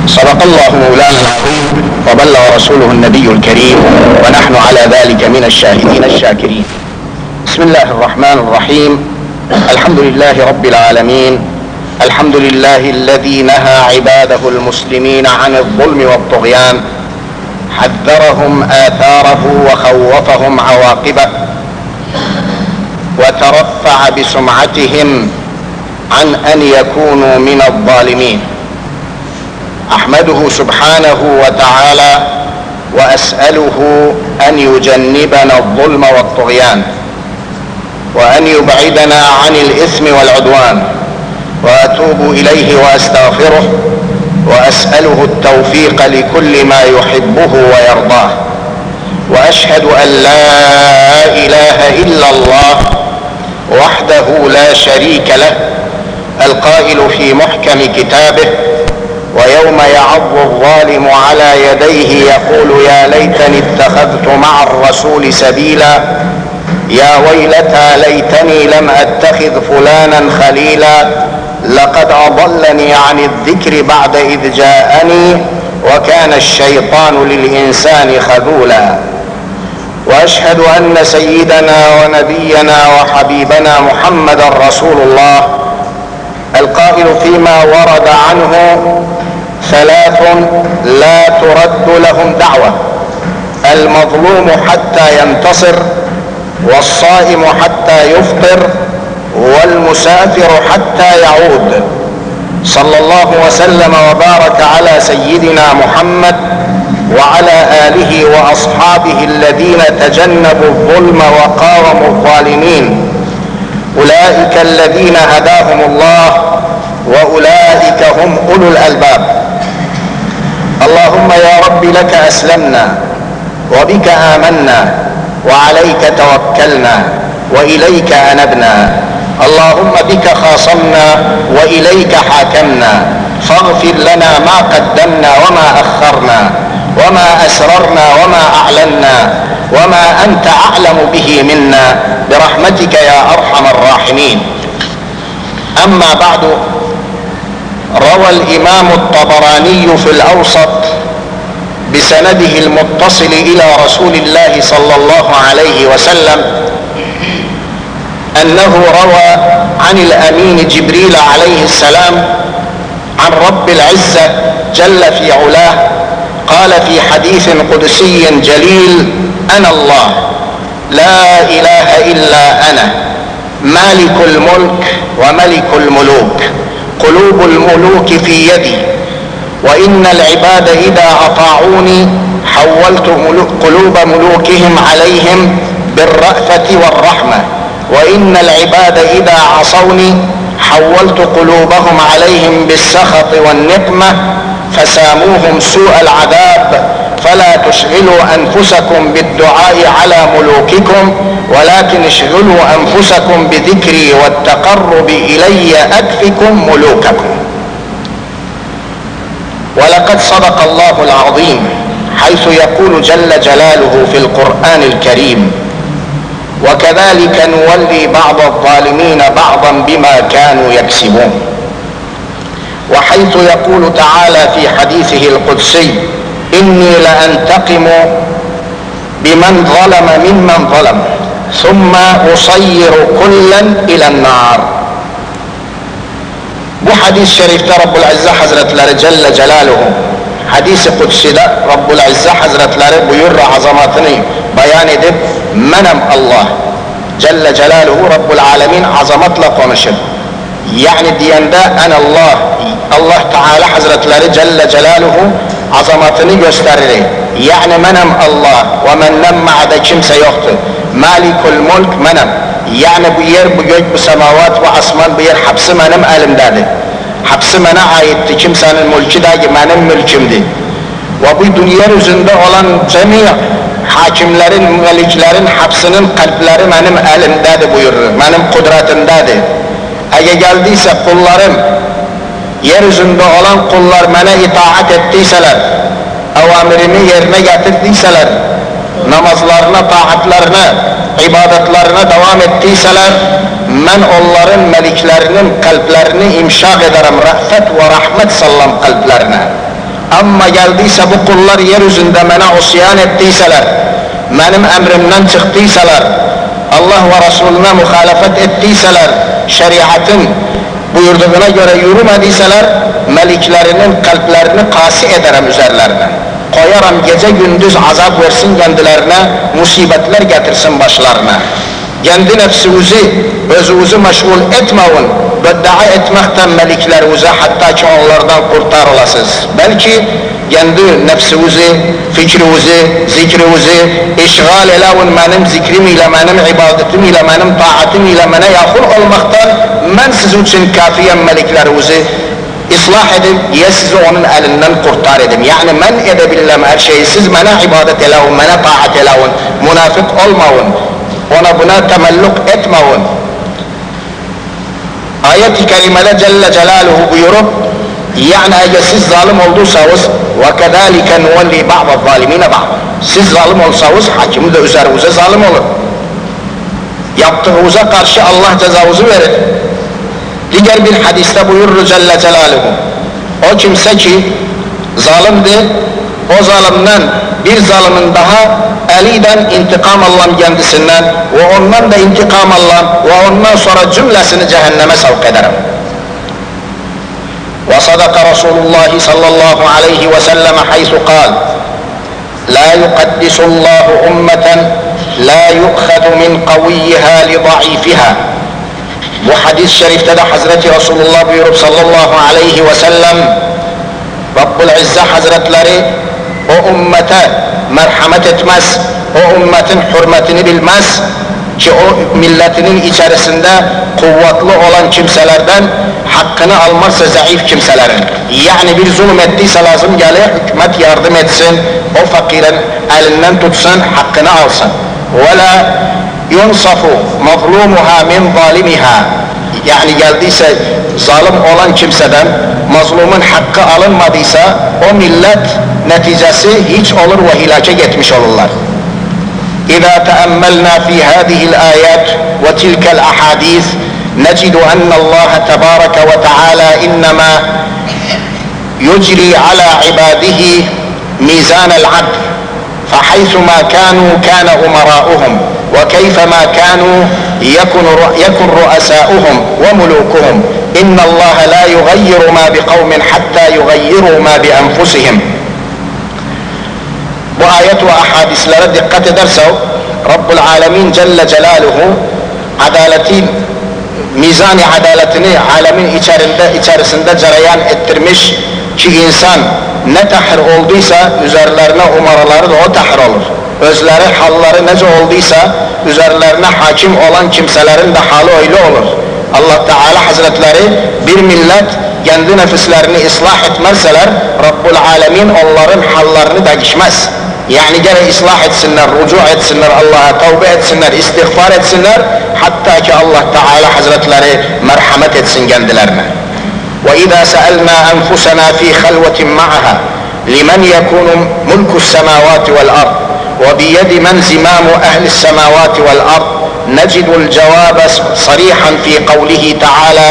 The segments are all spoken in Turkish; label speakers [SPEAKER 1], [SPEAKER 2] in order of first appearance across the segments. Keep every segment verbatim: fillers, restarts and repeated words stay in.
[SPEAKER 1] صدق الله مولانا العظيم وبلغ رسوله النبي الكريم، ونحن على ذلك من الشاهدين الشاكرين. بسم الله الرحمن الرحيم. الحمد لله رب العالمين، الحمد لله الذي نهى عباده المسلمين عن الظلم والطغيان، حذرهم آثاره وخوفهم عواقبه، وترفع بسمعتهم عن أن يكونوا من الظالمين. أحمده سبحانه وتعالى وأسأله أن يجنبنا الظلم والطغيان، وأن يبعدنا عن الإثم والعدوان، وأتوب إليه وأستغفره، وأسأله التوفيق لكل ما يحبه ويرضاه. وأشهد أن لا إله إلا الله وحده لا شريك له، القائل في محكم كتابه: ويوم يعض الظالم على يديه يقول يا ليتني اتخذت مع الرسول سبيلا، يا ويلتى ليتني لم أتخذ فلانا خليلا، لقد أضلني عن الذكر بعد إذ جاءني، وكان الشيطان للإنسان خذولا. وأشهد أن سيدنا ونبينا وحبيبنا محمدا رسول الله، القائل فيما ورد عنه: ثلاث لا ترد لهم دعوة: المظلوم حتى ينتصر، والصائم حتى يفطر، والمسافر حتى يعود. صلى الله وسلم وبارك على سيدنا محمد وعلى آله وأصحابه الذين تجنبوا الظلم وقاوموا الظالمين. أولئك الذين هداهم الله، وأولئك هم أولو الألباب. اللهم يا رب لك أسلمنا، وبك آمنا، وعليك توكلنا، وإليك أنبنا. اللهم بك خاصمنا، وإليك حاكمنا، فاغفر لنا ما قدمنا وما أخرنا، وما أسررنا وما أعلنا، وما أنت أعلم به منا، برحمتك يا أرحم الراحمين. أما بعد، روى الإمام الطبراني في الأوسط بسنده المتصل إلى رسول الله صلى الله عليه وسلم أنه روى عن الأمين جبريل عليه السلام عن رب العزة جل في علاه، قال في حديث قدسي جليل: أنا الله لا إله إلا أنا، مالك الملك وملك الملوك، قلوب الملوك في يدي، وإن العباد إذا أطاعوني حولت قلوب ملوكهم عليهم بالرأفة والرحمة، وإن العباد إذا عصوني حولت قلوبهم عليهم بالسخط والنقمة، فساموهم سوء العذاب، فلا تشغلوا أنفسكم بالدعاء على ملوككم، ولكن اشغلوا أنفسكم بذكري والتقرب إلي أكفكم ملوككم. ولقد صدق الله العظيم حيث يقول جل جلاله في القرآن الكريم: وكذلك نولي بعض الظالمين بعضا بما كانوا يكسبون. وحيث يقول تعالى في حديثه القدسي: إني لأنتقم بمن ظلم ممن ظلم ثم أصير كلا إلى النار. Bu hadis şerifte Rabbul İzze Hazretleri Celle Celaluhu hadis-i Kudsi'de Rabbul İzze Hazretleri buyur azamatını beyan edip menem Allah Celle Celaluhu Rabbul Alemin azamatla konuşur. Yani diyende en Allah Allah Teala Hazretleri Celle Celaluhu azamatını gösterir. Yani menem Allah ve mennem ma'de kimse yoktur. Malikul mulk menem. Yani bu yer, bu gök, bu semavat ve asman, bu yer hapsi benim elimdedir. Hapsi bana aitti. Kimsenin mülkü de benim mülkümdür. Ve bu dünya üzerinde olan cemi hakimlerin, meliklerin hapsinin kalpleri benim elimdedir buyurur. Benim kudretimdedir. Eğer geldiyse kullarım, yeryüzünde olan kullar bana itaat ettiyseler, avamirimi yerine getirdiyseler, namazlarına, taatlarına, ibadetlerine devam ettiyseler, ben onların meliklerinin kalplerini imşak ederim, ra'fet ve rahmet sallam kalplerine. Amma geldiyse bu kullar yeryüzünde bana osyan ettiyseler, benim emrimden çıktıysalar, Allah ve Resulüne muhalefet ettiyseler, şeriatın buyurduğuna göre yürümediyseler, meliklerinin kalplerini kasi ederim üzerlerine. Koyarım gece gündüz azap versin kendilerine, musibetler getirsin başlarına. Kendi nefsinizi, özünüzü meşgul etmeyin, beddua etmekten meliklerinize, hatta ki onlardan kurtar olasınız. Belki kendi nefsinizi, fikrinizi, zikrinizi işgal elevin benim zikrim ile, benim ibadetim ile, benim taatim ile, bana yakın olmaktan ben sizin için kafiyen meliklerinizi ıslah edin, ya sizi onun elinden kurtar edin. Yani men edebilirəm her şeyi, siz bana ibadet elevin, bana taat elevin, münafık olmayın, ona buna temelluk etmeyin. Ayet-i kerimede Celle Celaluhu buyurup, yani eğer siz zalim olduysanız وَكَذَٰلِكَ نُوَلِّي بَعْضَ الظَّالِمِينَ بَعْضَ, siz zalim olsanız hakim de üzerinize zalim olur. Yaptığınıza karşı Allah cezanızı verir. Diğer bir hadiste buyurur Celle Celaluhu, o kimse ki zalimdir, o zalimden bir zalimin daha eliyle intikam alan kendisinden ve ondan da intikam alan ve ondan sonra cümlesini cehenneme sevk ederim. Ve sadaka Resulullah sallallahu aleyhi ve sellem haythu kal, la yukaddisullahu ummeten la yukhadu min kaviyyiha li zayıfiha. Bu hadis-i şerifte de Hazreti Resulullah buyurup sallallahu aleyhi ve sellem, Rabbul İzze Hazretleri o ümmete merhamet etmez, o ümmetin hürmetini bilmez ki o milletinin içerisinde kuvvetli olan kimselerden hakkını almazsa zayıf kimselerin. Yani bir zulüm ettiyse lazım gelir, hükümet yardım etsin, o fakirin elinden tutsun, hakkını alsın. وَلَا يُنْصَفُ مَظْلُومُهَا مِنْ ظَالِمِهَا. Yani geldiyse zalim olan kimseden mazlumun hakkı alınmadıysa o millet neticesi hiç olur ve hilake gitmiş olurlar. إذا تأملنا في هذه الآيات وتلك الأحاديث نجد أن الله تبارك وتعالى إنما يجري على عباده ميزان العدل، فحيثما كانوا كان أمراؤهم، وكيفما كانوا يكن يكن رؤساؤهم وملوكهم. إن الله لا يغير ما بقوم حتى يغيروا ما بأنفسهم. Bu ayet ve ahadislere dikkat edersek Rabbul Alemin Celle Celaluhu adaletin, mizani adaletini alemin içerisinde, içerisinde cereyan ettirmiş ki insan ne tahir olduysa üzerlerine umaraları da o tahir olur. Özleri halları nece olduysa üzerlerine hakim olan kimselerin de halı öyle olur. Allah Teala Hazretleri bir millet kendi nefislerini ıslah etmezseler Rabbul Alemin onların hallarını değişmez. Yani gene ıslah etsinler, rucu etsinler, Allah'a tövbe etsinler, istiğfar etsinler, hatta ki Allah Teala Hazretleri merhamet etsin kendilerine. وَإِذَا سَأَلْنَا أَنْفُسَنَا فِي خَلْوَةٍ مَعَهَا لِمَنْ يَكُونُ مُلْكُ السَّمَاوَاتِ وَالْأَرْضِ وَبِيَدِ مَنْ زِمَامُ أَهْلِ السَّمَاوَاتِ وَالْأَرْضِ نَجِدُ الْجَوَابَ صَرِيحًا فِي قَوْلِهِ تَعَالَى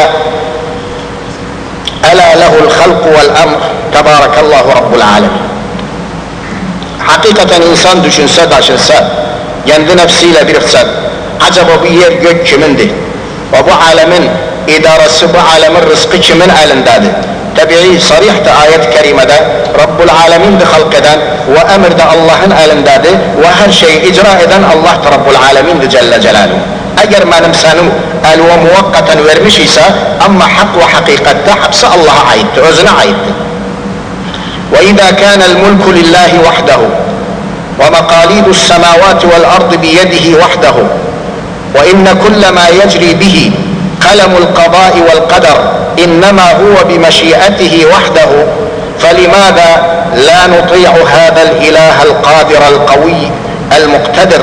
[SPEAKER 1] أَلَا لَهُ الْخَلْقُ وَالْأَمْرُ تَبَارَكَ اللّٰهُ رَبُّ الْعَالَمِينَ. Hakikaten insan düşünse taşınsa, kendi nefsiyle birikse, acaba bu yer gök kimindir? Ve bu alemin idaresi, bu alemin rızkı kimin elindedir? Tabii sarih de ayet-i kerimede Rabbul Alemin'di halk eden ve emir de Allah'ın elindedir ve her şeyi icra eden Allah da Rabbul Alemin'di Celle Celaluhu. Eğer benim senin el ve muvakkaten vermiş ise ama hak ve hakikatte hepsi Allah'a aittir, özüne aittir. وإذا كان الملك لله وحده ومقاليد السماوات والأرض بيده وحده وإن كل ما يجري به قلم القضاء والقدر إنما هو بمشيئته وحده فلماذا لا نطيع هذا الإله القادر القوي المقتدر.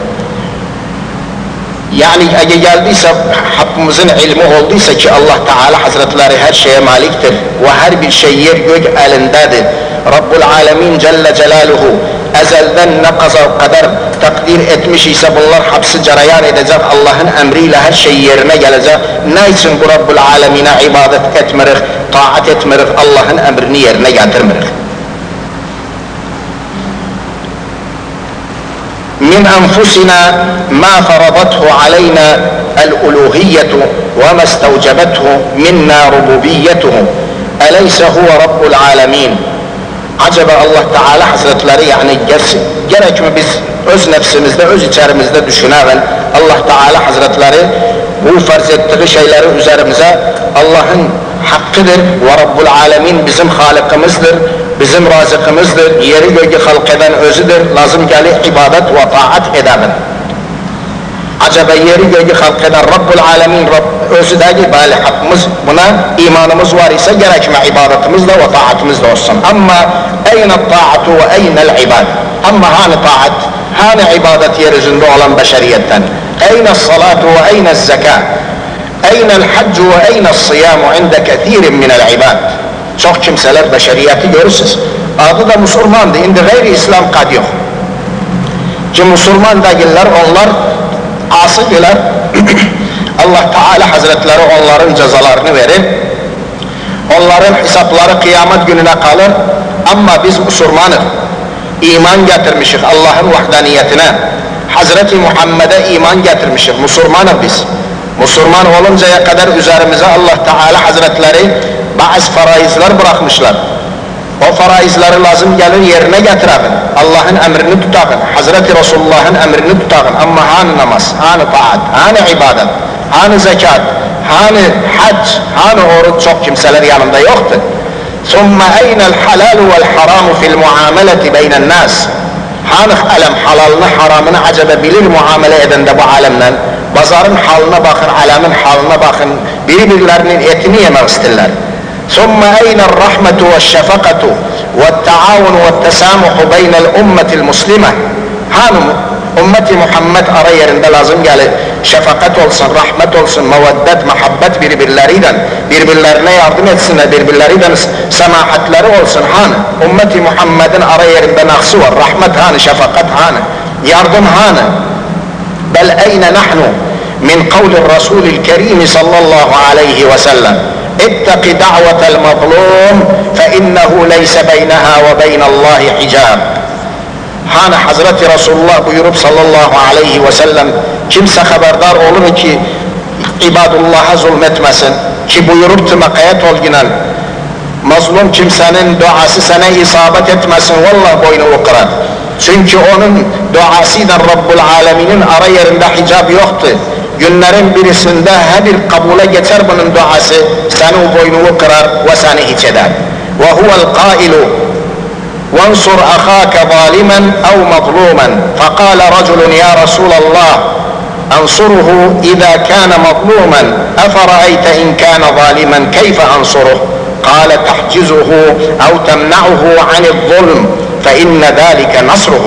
[SPEAKER 1] Yani eğer geldiyse Hakkımızın ilmi olduysa ki Allah Teala Hazretleri her şeye maliktir ve her bir şey yer gök elindedir. Rabbul Alemin Celle Celaluhu ezelden ne kadar takdir etmiş ise bunlar hepsi cereyan edecek, Allah'ın emriyle her şey yerine gelecek. Ne için bu Rabbul Alemin'e ibadet etmirik, taat etmirik, Allah'ın emrini yerine getirmirik? min enfusina ma faradathu aleyna el-uluhiyetu ve ma istevcebethu minna rububiyyetuhu eleyse huve rabbul alemin. Acaba Allah Teala Hazretleri yani gerek mi biz öz nefsimizde, öz içerimizde düşünelim, Allah Teala Hazretleri bu farz ettiği şeyleri üzerimize Allah'ın hakkıdır ve Rabbul Alemin bizim halikimizdir, bizim razıkımızdır, yeri göğü halk eden özüdür, lazım gelir ibadet ve taat edelim. Acaba yeri göğü halk eden Rabbul Alemin özü değil, bali hakkımız, buna imanımız var ise gerekme ibadetimizle ve taatimizle olsun. Ama eyne taatu ve eynel ibad? Ama hani taat, hani ibadet yeryüzünde olan beşeriyetten? Eyne salatu ve eyne zeka? Eyne haccu ve eyne siyamu inde kethirin minel ibad? Çok kimseler beşeriyeti görürsünüz. Adı da Müslümandı, indi gayri İslam kad yok. Ki Müslüman değiller, onlar asıgılar. Allah Teala Hazretleri onların cezalarını verir. Onların hesapları kıyamet gününe kalır. Ama biz Müslümanız. İman getirmişiz Allah'ın vahdaniyetine. Hazreti Muhammed'e iman getirmişiz. Müslümanız biz. Müslüman oluncaya kadar üzerimize Allah Teala Hazretleri bazı faraizler bırakmışlar. O faraizleri lazım gelir yerine getirelim. Allah'ın emrini tutakın. Hazreti Resulullah'ın emrini tutakın. Ama hani namaz, hani taat, hani ibadet, hani zekat, hani hac, hani oruç çok kimseler yanında yoktur. ثُمَّ اَيْنَ الْحَلَالُ وَالْحَرَامُ فِي الْمُعَامَلَةِ بَيْنَ النَّاسِ Hani alem halalını haramını acaba bilir muamele eden de bu alemden. Pazarın haline bakın, alemin haline bakın. Birbirlerinin etini yemek isterler. ثُمَّ اَيْنَ الرَّحْمَةُ وَالشَّفَقَةُ وَالتَّعَاوُنُ وَالتَّسَامُحُ بَيْنَ الْاُمَّةِ الْمُسْلِمَةِ Hani ümmeti Muhammed ara yerinde lazım gelir. Şefakat olsun, rahmet olsun, meveddet, muhabbet birbirleriyle, birbirlerine yardım etsinler, birbirleriyle semahatleri olsun. Hani ümmeti Muhammed'in ara yerinde naksı var. Rahmet hani, şefakat hani, yardım hani. Bel eyne nahnu min kavli Resulil Kerim sallallahu aleyhi ve sellem. İttaki da'vetel mazlum fe innehu leyse beyneha ve beynallahi hicab. Hani Hazreti Resulullah buyurup sallallahu aleyhi ve sellem kimse haberdar olur ki ibadullah'a zulmetmesin ki buyurup tümakayet olginan mazlum kimsenin duası sana isabet etmesin vallahi boynu kırar. Çünkü onun duasıyla Rabbul Alemin'in ara yerinde hicab yoktu. Günlerin birisinde her bir kabule geçer bunun duası, seni boynunu kırar ve seni hiç eder. Ve huvel qailu وانصر أخاك ظالما أو مظلوما فقال رجل يا رسول الله أنصره إذا كان مظلوما أفرأيت إن كان ظالما كيف أنصره قال تحجزه أو تمنعه عن الظلم فإن ذلك نصره.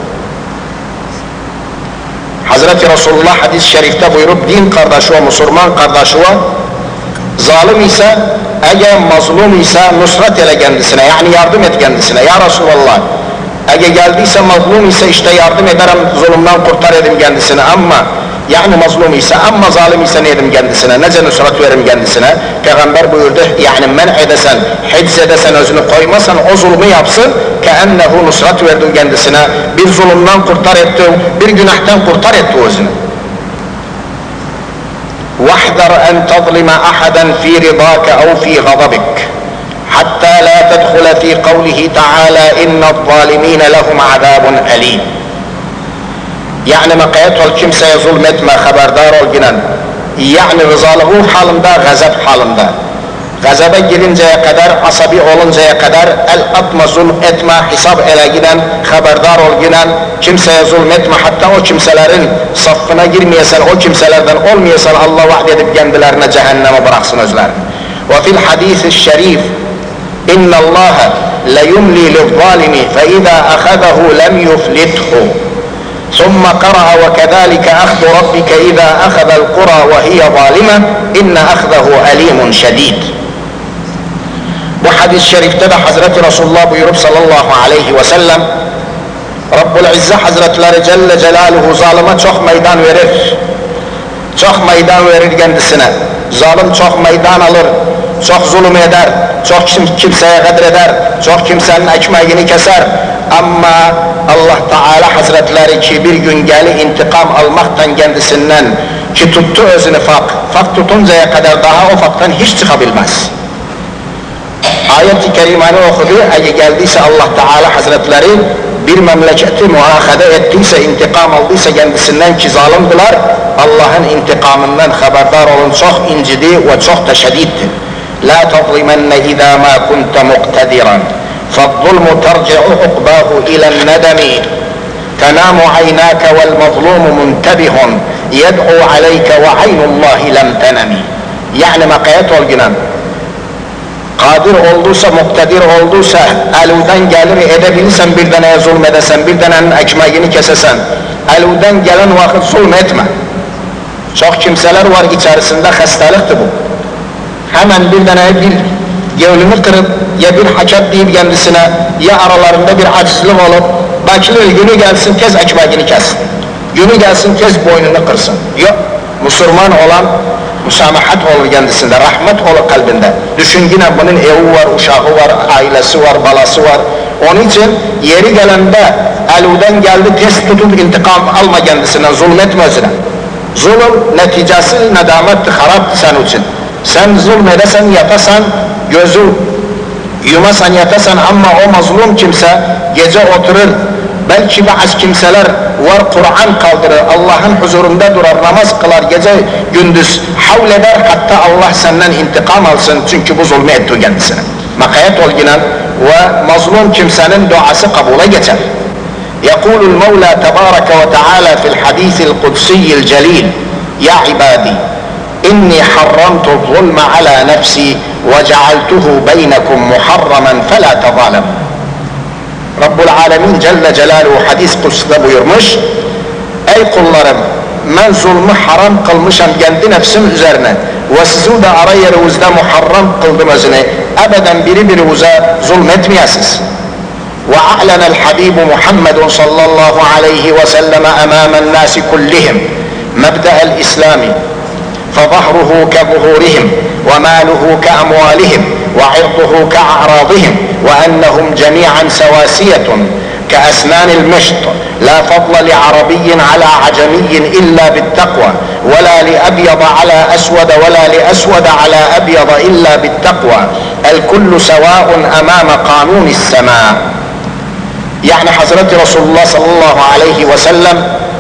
[SPEAKER 1] Hazreti Resulullah hadis-i şerifte buyurup din kardeşi ve Müslüman kardeşi zalim ise eğer mazlum ise nusret ele kendisine yani yardım et kendisine ya Resulallah eğer geldiyse mazlum ise işte yardım ederim zulümden kurtar edim kendisine ama yani mazlum ise ama zalim ise ne edim kendisine nece nusret verim kendisine Peygamber buyurdu yani men edesen hicz edesen özünü koymasan o zulmü yapsın ke ennehu nusret verdin kendisine bir zulümden kurtar ettin bir günahtan kurtar etti özünü. واحذر أن تظلم أحدا في رضاك أو في غضبك حتى لا تدخل في قوله تعالى إن الظالمين لهم عذاب أليم. Yani maqayet ol kimseye zulmetme haberdar ol ginen. Yani rızalığı halında, gazap halında. Gazaba girinceye kadar, asabi oluncaya kadar el atma zulm etme, hesap ele giden, haberdar ol ginen, kimseye zulmetme hatta o kimselerin saffına girmeyesen, o kimselerden olmayesan Allah vaad edip kendilerine cehenneme bıraksın özler. Ve fil hadis-i şerif inna Allah la yumli lizzalimi fe iza akhadahu lem yuflithu. ثم قرأ وكذلك أخذ ربك إذا أخذ القرى وهي ظالمة إن أخذه أليم شديد. Bu hadis-i şerifte de Hazreti Resulullah buyurup sallallahu aleyhi ve sellem Rabbul İzzet Hazretleri Celle Celaluhu zalime çok meydan verir. Çok meydan verir kendisine. Zalim çok meydan alır. Çok zulüm eder. Çok kimseye kadreder. Çok kimsenin ekmeğini keser. Ama Allah Teala Hazretleri ki bir gün geli intikam almaktan kendisinden ki tuttu özünü fak, fak tutuncaya kadar daha o faktan hiç çıkabilmez. Ayet-i Kerime'ni okudu, eğer geldiyse Allah Teala Hazretleri bir memleketi muahede ettiyse, intikam aldıysa kendisinden ki zalimdiler, Allah'ın intikamından haberdar olun, çok incidi ve çok da şediddir. La tazlimenne izâ mâ kunte muqtediran فالظلم ترجع عقباه إلى الندم تنام عيناك والمظلوم منتبه يدعو عليك وعين الله لم تنم. Yani makayet olgunan kadir olduysa, muktedir olduysa, eluden gelir edebilirsen bir deneye zulmedesen, bir denenin ekmeğini kesesen, eluden gelen vakit zulmetme. Çok kimseler var içerisinde hastalıktır bu. Hemen bir deneye bir gövlünü kırıp ya bir haçat deyip kendisine ya aralarında bir acizlik olup bakılır günü gelsin tez ekmeğini kessin. Günü gelsin tez boynunu kırsın. Yok. Müslüman olan musamahat olur kendisinde, rahmet olur kalbinde. Düşün yine bunun evi var, uşağı var, ailesi var, balası var. Onun için yeri gelende eluden geldi tez tutup intikam alma kendisinden, zulmetme özüne. Zulüm neticesi nedamettir, haraptır senin için. Sen zulmedesen yatasan, gözü yumasan yatasan ama o mazlum kimse gece oturur. Belki bazı kimseler var Kur'an kaldırır, Allah'ın huzurunda durar, namaz kılar, gece gündüz havl eder, hatta Allah senden intikam alsın çünkü bu zulmü etti kendisine. Makayet olgunan ve mazlum kimsenin duası kabule geçer. يقول المولى تبارك وتعالى في الحديث القدسي الجليل يا عبادي إني حرمت الظلم على نفسي وجعلته بينكم محرما فلا تظالموا. Rabbul Alemin Celle Celaluhu hadis kutsunda buyurmuş, ey kullarım, ben zulmü haram kılmışam kendi nefsim üzerine ve sizi de ara yerinizde muharram kıldım özüne, ebeden biri birinize zulmetmeyesiz. Ve a'lenel habibu Muhammedun sallallahu aleyhi ve selleme emâmen nâsi kullihim mebde'el İslami فظهره كظهورهم وماله كأموالهم وعرضه كأعراضهم وأنهم جميعا سواسية كأسنان المشط لا فضل لعربي على عجمي إلا بالتقوى ولا لأبيض على أسود ولا لأسود على أبيض إلا بالتقوى الكل سواء أمام قانون السماء. Yani Hazreti Resulullah sallallahu aleyhi ve sellem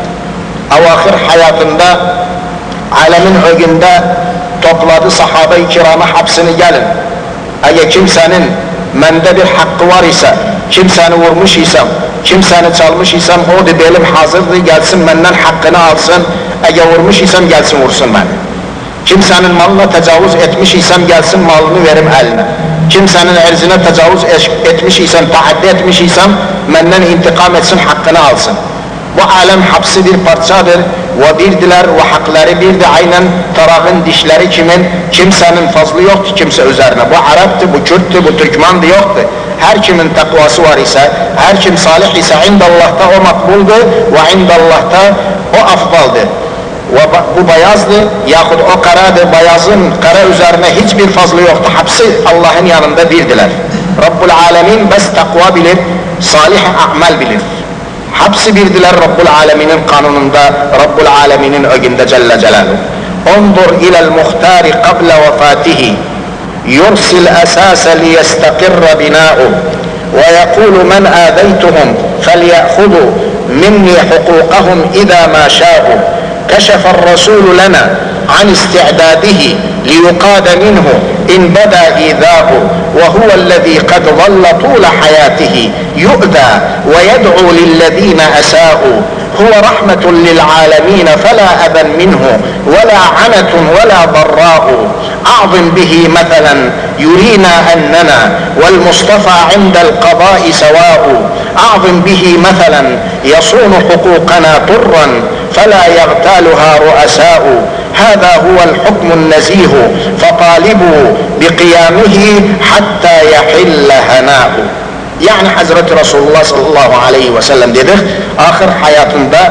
[SPEAKER 1] avahir hayatında alemin ögünde topladı sahabe-i kiramı hapsini gelin. Eğer kimsenin mende bir hakkı var ise, kimseni vurmuş isem, kimseni çalmış isem o da belim hazırdır gelsin benden hakkını alsın. Eğer vurmuş isem gelsin vursun beni. Kimsenin malına tecavüz etmiş isem gelsin malını verim eline. Kimsenin erzine tecavüz etmiş isem, taaddi etmiş isem benden intikam etsin hakkını alsın. Bu alem hapsi bir parçadır ve birdiler ve hakları bir de aynen tarağın dişleri kimin, kimsenin fazlı yoktu kimse üzerine. Bu Arap'tı, bu Kürt'tü, bu Türkman'dı yoktu. Her kimin takvası var ise, her kim salih ise indallah'ta o makbuldu ve indallah'ta o afdaldı. Ve bu beyazdı yahut o karadı, beyazın kara üzerine hiçbir fazlı yoktu. Hapsi Allah'ın yanında birdiler. Rabbul Alemin bes takva bilir, salih a'mal bilir. Hapsi birdiler Rabbul Alemin'in kanununda, Rabbul Alemin'in ögünde Celle Celaluhu. Undur ilel muhtari qabla vefatihi yursil esase liyestakirra bina'u ve yekulu men âzeytuhum felye'hudu minni hukukahum idâ mâ şâ'u keşefel rasûlu lena an isti'dâdihi ليقاد منه إن بدا إيذاه وهو الذي قد ظل طول حياته يؤذى ويدعو للذين أساءوا هو رحمة للعالمين فلا أذى منه ولا عنة ولا ضراء أعظم به مثلا يرينا أننا والمصطفى عند القضاء سواء أعظم به مثلا يصون حقوقنا طرا فلا يغتالها رؤساء هذا هو الحكم النزيه فطالبوا بقيامه حتى يحل هناء. Yani Hazreti Resulullah sallallahu aleyhi ve sellem dedik, ahir hayatında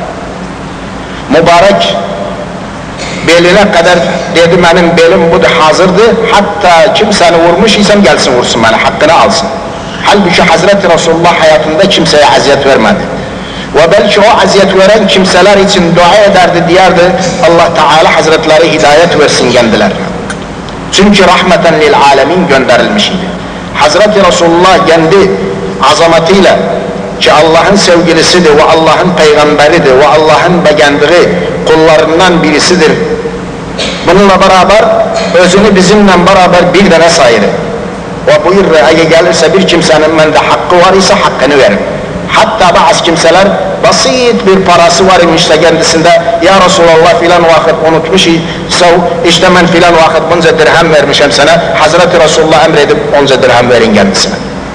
[SPEAKER 1] mübarek beline kadar dedi benim belim bu da hazırdı, hatta kimseni vurmuş isem gelsin vursun bana, hakkını alsın. Halbuki Hazreti Resulullah hayatında kimseye aziyet vermedi. Ve belki o aziyet veren kimseler için dua ederdi, diyerdi Allah Teala Hazretleri hidayet versin kendilerine. Çünkü rahmeten lil alemin gönderilmiş idi. Hazreti Resulullah kendi azamatıyla ki Allah'ın sevgilisidir ve Allah'ın peygamberidir ve Allah'ın beğendiği kullarından birisidir. Bununla beraber özünü bizimle beraber bir tane sayır. Ve buyurur, eğer gelirse bir kimsenin bende hakkı var ise hakkını verin. Hatta bazı kimseler basit bir parası var imiş de kendisinde, ya Resulallah filan vakit unutmuş ise işte ben filan vakit bunca dirhem vermişim sana, Hazreti Resulullah emredip onca dirhem verin kendisine.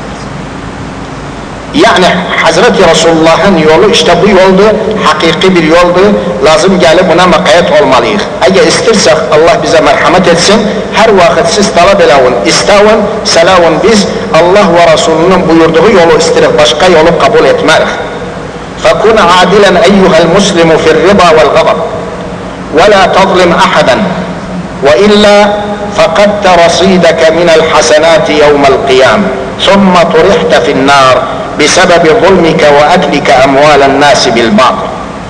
[SPEAKER 1] Yani Hazreti Resulullah'ın yolu işte bu yoldu, hakiki bir yoldu, lazım gelip buna mukayyet olmalıyız. Eğer istersek Allah bize merhamet etsin, her vakit siz talep edin, istavun, selavun, biz Allah ve Resulünün buyurduğu yolu istirip başka yolu kabul etmeyiz. فَكُنْ عَادِلًا اَيُّهَا الْمُسْلِمُ فِي الرِّضَى وَالْغَضَبِ وَلَا تَظْلِمْ أَحَدًا وَإِلَّا فَقَدْتَ رَصِيدَكَ مِنَ الْحَسَنَاتِ يَوْمَ الْقِيَامِ ثُمَّ طُرِحْتَ فِي النَّارِ بسبب ظلمك وأكلك أموال الناس بالباطل.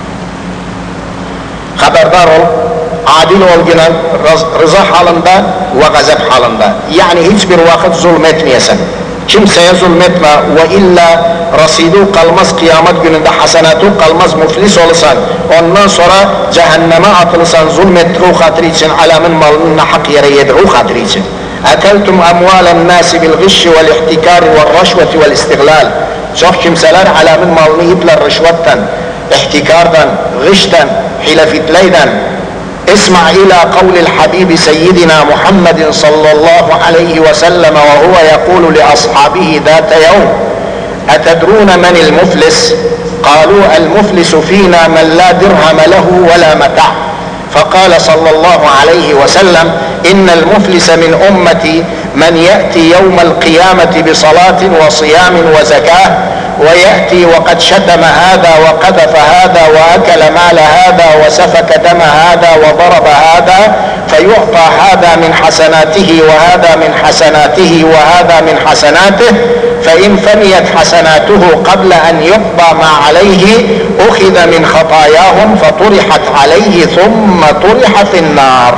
[SPEAKER 1] Haberdar ol, adil ol yine rıza halında ve gazap halında. Yani hiçbir vakit zulmetmeyesin. Kimseye zulmetme ve illa rasidu kalmaz, kıyamet gününde hasenatu kalmaz, müflis olursan, ondan sonra cehenneme atılırsan zulmettiği hatırı için, alamın malının hak yere yediği hatırı için. أكلتم أموال الناس بالغش والاحتكار والرشوة والاستغلال. Çok kimseler alamın malını ipler, rüşvetten, ihtikardan, gıştan, hilafetleyden. اسمع إلى قول الحبيب سيدنا محمد صلى الله عليه وسلم وهو يقول لأصحابه ذات يوم أتدرون من المفلس؟ قالوا المفلس فينا من لا درهم له ولا متاع. فقال صلى الله عليه وسلم إن المفلس من أمتي من يأتي يوم القيامة بصلاة وصيام وزكاة ويأتي وقد شتم هذا وقذف هذا وأكل مال هذا وسفك دم هذا وضرب هذا فيعطى هذا من حسناته وهذا من حسناته وهذا من حسناته فإن فنيت حسناته قبل أن يقضى ما عليه أخذ من خطاياهم فطرحت عليه ثم طرح في النار.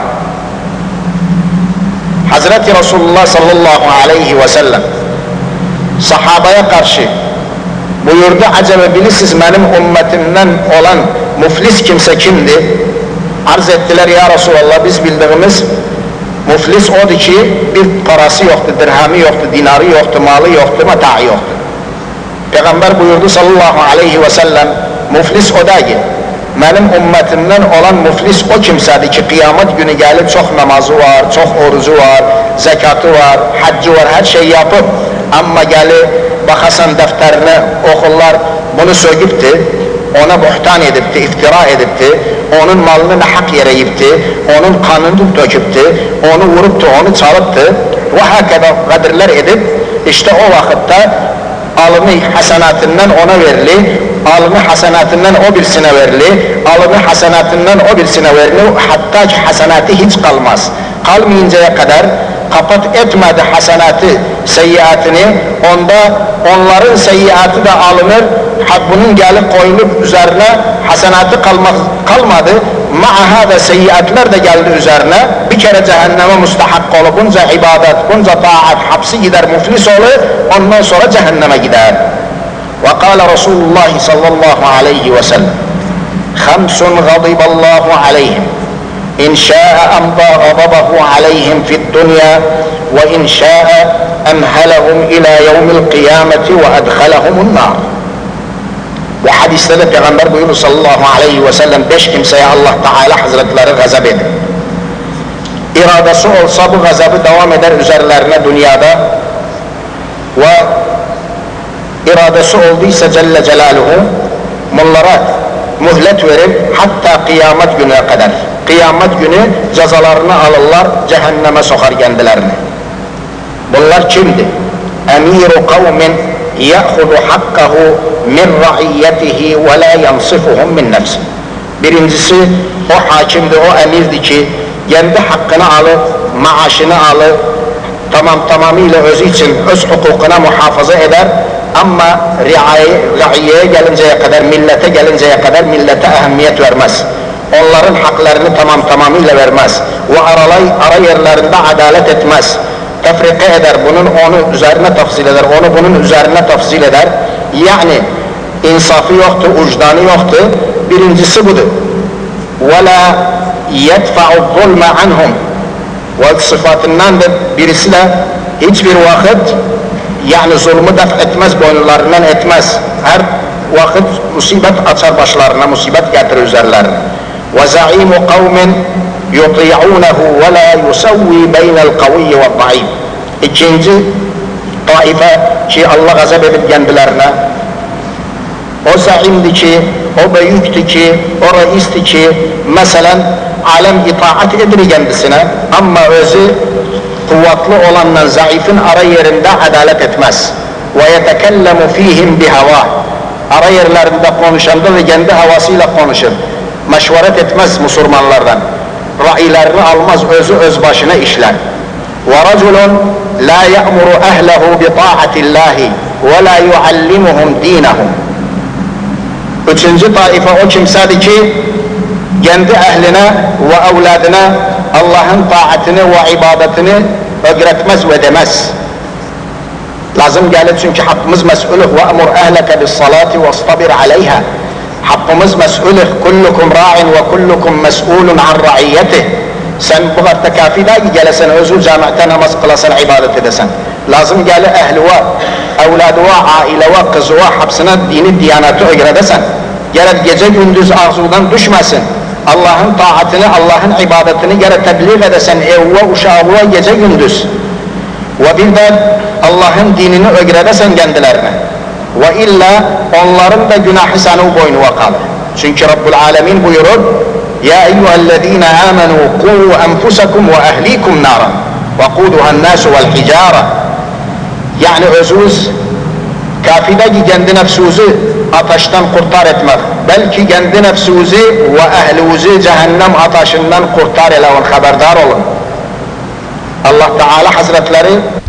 [SPEAKER 1] Hazreti Resulullah sallallahu aleyhi ve sellem sahabaya karşı buyurdu, acaba bilirsiniz benim ümmetimden olan müflis kimse kimdi? Arz ettiler, ya Resulallah biz bildiğimiz müflis odur ki bir parası yoktu, dirhemi yoktu, dinarı yoktu, malı yoktu, metaı yoktu. Peygamber buyurdu sallallahu aleyhi ve sellem, müflis o da ki benim ümmetimden olan müflis o kimsedir ki kıyamet günü gelip çok namazı var, çok orucu var, zekatı var, haccı var, her şeyi yapıp ama gelip bakasan defterine okullar bunu söküptü, ona buhtan edipti, iftira edipti, onun malını hak yere yipti, onun kanını döküptü, onu vuruptu, onu çalıptı ve hakeza kadirler edip işte o vakitte alını hasenatından ona verili, alını hasenatından o birisine verili, alını hasenatından o birisine verili, hatta ki hasenatı hiç kalmaz. Kalmayıncaya kadar kapat etmedi hasenatı, seyyiatını, onda onların seyyiatı da alınır, bunun gelip koyulup üzerine hasenatı kalmaz, kalmadı, ma'a da seyyiatler de geldi üzerine, bir kere cehenneme müstahak olup, bunca ibadet, bunca taat, hapsi gider, müflis olur, ondan sonra cehenneme gider. وقال رسول الله صلى الله عليه وسلم خمس غضب الله عليهم إن شاء أمضى غضبه عليهم في الدنيا وإن شاء أمهلهم إلى يوم القيامة وأدخلهم النار. Bu hadiste de Peygamber buyurdu sallallahu aleyhi ve sellem, beş kimseye Allah Teala Hazretleri gazap eder. İradesi olsa bu gazabı devam eder üzerlerine dünyada ve iradesi olduysa Celle Celaluhu bunlara mühlet verip hatta kıyamet gününe kadar, kıyamet günü cezalarını alırlar, cehenneme sokar kendilerini. Bunlar kimdi? Emiru kavmin ya'hudu hakkahu min ra'iyyetihi ve la yansifuhum min nefsi. Birincisi o hakimdi, o emirdi ki kendi hakkını alıp, maaşını alıp, tamam tamamıyla özü için öz hukukuna muhafaza eder ama raiyeye gelinceye kadar, millete gelinceye kadar millete ehemmiyet vermez. Onların haklarını tamam tamamıyla vermez. Ve aralay, ara yerlerinde adalet etmez. Tefrika eder, bunun onu üzerine tafsil eder, onu bunun üzerine tafsil eder. Yani insafı yoktu, ucdanı yoktu. Birincisi budur. وَلَا يَدْفَعُ الظُّلْمَ عَنْهُمْ Ve sıfatından da birisi de hiçbir vakit yani zulmü def etmez, boynlarından etmez. Her vakit musibet açar başlarına, musibet getirir üzerlerine. وَزَعِيمُ قَوْمٍ يُطِيعُونَهُ وَلَا يُسَوِّي بَيْنَ الْقَوِيِّ وَالضَّعِيفِ İkinci taife ki Allah gazap edip kendilerine, o zaimdi ki, o büyüktü ki, o reisti ki, mesela alem itaat edir kendisine ama özü kuvvetli olanla zayıfın ara yerinde adalet etmez. وَيَتَكَلَّمُ ف۪يهِمْ بِهَوَى Ara yerlerinde konuşanda ve kendi havasıyla konuşur. Meşveret etmez Müslümanlardan. Railerini almaz, özü öz başına işler. وَرَجُلٌ لَا يَأْمُرُ أَهْلَهُ بِطَاعَةِ اللّٰهِ وَلَا يُعَلِّمُهُمْ دِينَهُمْ Üçüncü taife o kimsedir ki kendi ehline ve evladına Allah'ın taatını ve ibadetini öğretmez ve demez. Lazım gelir çünkü hakkımız mesulüh ve emur ehleke bis salati ve astabir aleyha. Hakkımız mesulüh, kullukum ra'in ve kullukum mes'ulun an ra'iyyetih. Sen bu kadar kafi değil ki gelesen özür camiate namaz kılasan, ibadet edesen. Lazım gelir ehli ve evladı ve aile ve kızı ve hapsına dini diyanatı öğretesen. Gerek gece gündüz arzudan düşmesin. Allah'ın taatını, Allah'ın ibadetini gerek tebliğ edesen evve uşağı ve gece gündüz. Ve bir de Allah'ın dinini öğretesen kendilerine. Ve illa onların da günahı senin boynuna kalır. Çünkü Rabbul Alemin buyurur: Ya eyyühellezine amenu qû enfusakum ve ehlikum nâran ve kûduhan nâsu vel hicâra. Yani özünüz kafide ki kendi nefsunuzu ateşten kurtar etmek. Belki kendi nefsunuzu ve ehlinizi cehennem ateşinden kurtar elevin, haberdar olun. Allah Teala Hazretleri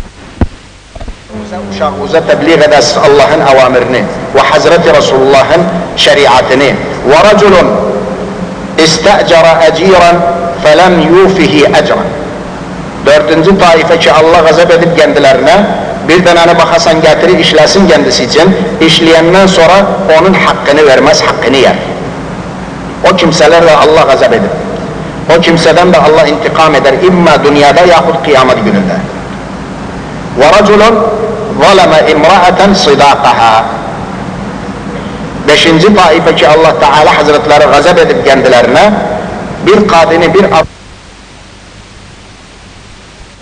[SPEAKER 1] uşağınıza tebliğ edersin Allah'ın avamirini ve Hazreti Resulullah'ın şeriatını. Ve raculun istecera eciran felem yufihi ecran. Dördüncü taife ki Allah gazap edip kendilerine bir tane bakasan getirir işlesin kendisi için, işleyenden sonra onun hakkını vermez, hakkını yer. O kimselerle Allah gazap edip, o kimseden de Allah intikam eder, imma dünyada yahut kıyamet gününde. وَرَجُلٌ ظَلَمَ اِمْرَأَةً صِدَاقَهَا Beşinci taife ki Allah Teala Hazretleri gazap edip kendilerine bir kadını bir